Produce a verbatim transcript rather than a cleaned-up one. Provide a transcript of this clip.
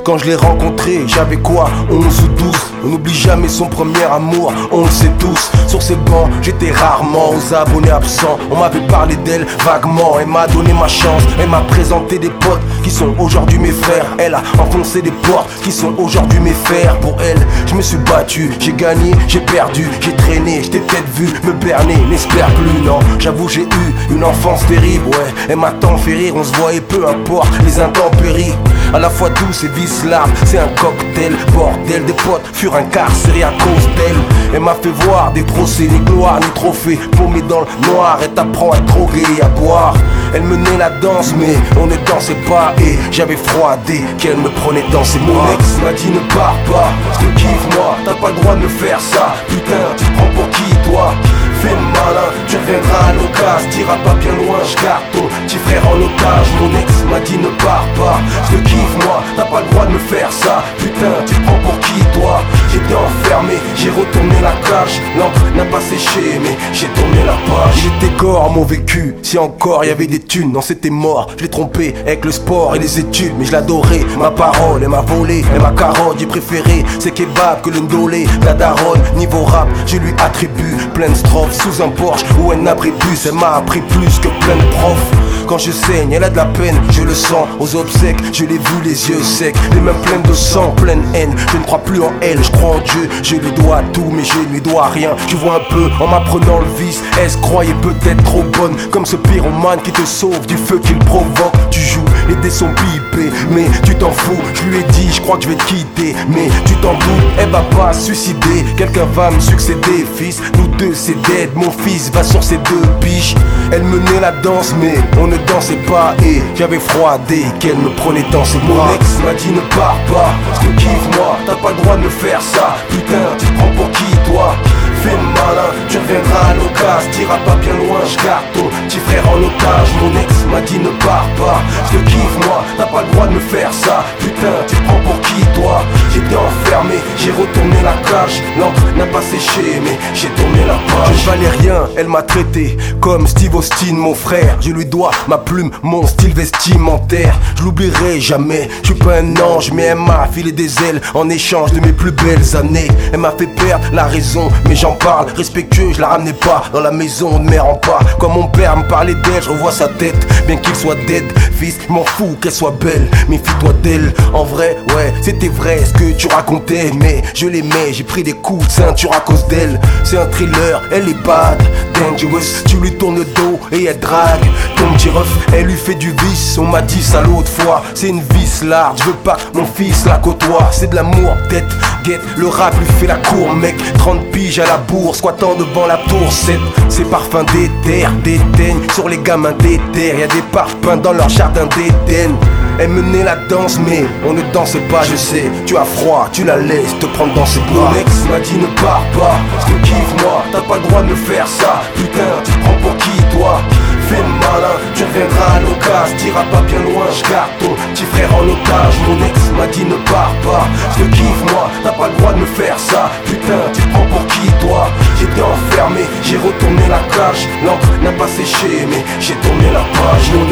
Quand je l'ai rencontré, j'avais quoi, onze ou douze. On n'oublie jamais son premier amour, on le sait tous. Sur ces bancs, j'étais rarement aux abonnés absents. On m'avait parlé d'elle vaguement, elle m'a donné ma chance. Elle m'a présenté des potes qui sont aujourd'hui mes frères. Elle a enfoncé des portes qui sont aujourd'hui mes fers. Pour elle, je me suis battu, j'ai gagné, j'ai perdu, j'ai traîné, j't'ai peut-être vu me berner, n'espère plus, non. J'avoue j'ai eu une enfance terrible, ouais. Elle m'a tant fait rire, on se voyait peu importe les intempéries. À la fois douce et vice larme, c'est un cocktail. Bordel, des potes furent incarcérés à cause d'elle. Elle m'a fait voir des procès, ni gloire, ni trophées. Paumé dans le noir, elle t'apprend à droguer et à boire. Elle menait la danse, mais on ne dansait pas. Et j'avais froid dès qu'elle me prenait dans ses bras. Mon ex m'a dit ne pars pas, je te kiffe moi, t'as pas le droit de me faire ça. Putain, tu te prends pour qui toi? Fais le malin, tu reviendras à l'occasion. T'iras pas bien loin, je garde ton petit frère en otage. Mon ex m'a dit ne pars pas, je te kiffe moi, t'as pas le droit de me faire ça. Putain, tu te prends pour qui toi? J'étais enfermé, j'ai retourné la cage. L'encre n'a pas séché, mais j'ai tourné la page. J'étais corps, mon vécu, si encore y avait des thunes. Non, c'était mort, je l'ai trompé avec le sport et les études. Mais je l'adorais, ma parole, elle m'a volé, elle m'a carotte. J'ai préféré ces kebabs que le ndolé. La daronne, niveau rap, je lui attribue plein de strophes sous un Porsche où elle n'abrit plus. Elle m'a appris plus que plein de profs. Quand je saigne, elle a de la peine, je le sens. Aux obsèques, je l'ai vu les yeux secs, les mains pleines de sang, pleine haine. Je ne crois plus en elle, je crois en Dieu. Je lui dois tout, mais je lui dois rien. Tu vois un peu en m'apprenant le vice. Elle se croyait peut-être trop bonne, comme ce pyromane qui te sauve du feu qu'il provoque. Tu joues, les dés sont pipés, mais tu t'en fous. Je lui ai dit, je crois que je vais te quitter, mais tu t'en doutes. Elle va pas se suicider, quelqu'un va me succéder, fils. Nous deux c'est dead, mon fils va sur ses deux biches. Elle menait la danse, mais on ne dansait pas. Et j'avais froid dès qu'elle me prenait dans ses bras. Mon ex m'a dit ne pars pas, je te kiffe moi, t'as pas le droit de me faire ça. Putain, tu te prends pour qui toi? Fais le malin, tu reviendras à l'occasion. T'iras pas bien loin, je garde ton petit frère en otage. Mon ex m'a dit ne pars pas, je te kiffe moi, t'as pas le droit de me faire ça. Putain, tu te prends pour qui toi? J'étais enfermé, j'ai retourné la cage. L'encre n'a pas séché, mais j'ai tourné la page. Je valais rien, elle m'a traité comme Steve Austin, mon frère. Je lui dois ma plume, mon style vestimentaire. Je l'oublierai jamais, je suis pas un ange, mais elle m'a filé des ailes en échange de mes plus belles années. Elle m'a fait perdre la raison, mais j'en parle respectueux, je la ramenais pas dans la maison, on ne me rend pas. Quand mon père me parlait d'elle, je revois sa tête, bien qu'il soit dead. Fils, je m'en fous qu'elle soit belle, méfie-toi d'elle. En vrai, ouais, c'était vrai ce que tu racontais, mais je l'aimais, j'ai pris des coups de ceinture à cause d'elle. C'est un thriller, elle est bad, dangerous. Tu lui tournes le dos et elle drague ton petit ref, elle lui fait du vice. On m'a dit ça l'autre fois, c'est une vis large, je veux pas que mon fils la côtoie. C'est de l'amour, tête, guette, le rap lui fait la cour, mec. Trente piges à la bourse, squattant devant la tour sept. Ces parfums d'éther, d'éteigne sur les gamins d'éther. Y'a des parfums dans leur jardin d'Éden. Elle menait la danse, mais on ne dansait pas, je sais. Tu as froid, tu la laisses te prendre dans ses bras. Mon ex m'a dit ne pars pas, je te kiffe moi, t'as pas le droit de me faire ça. Putain, tu te prends pour qui toi? Fais le malin, tu reviendras à l'occasion. T'iras pas bien loin, je garde ton petit frère en otage. Mon ex m'a dit ne pars pas, je te kiffe moi, t'as pas le droit de me faire ça. Putain, tu te prends pour qui toi? J'étais enfermé, j'ai retourné la cage. L'encre n'a pas séché, mais j'ai tourné la page. Mon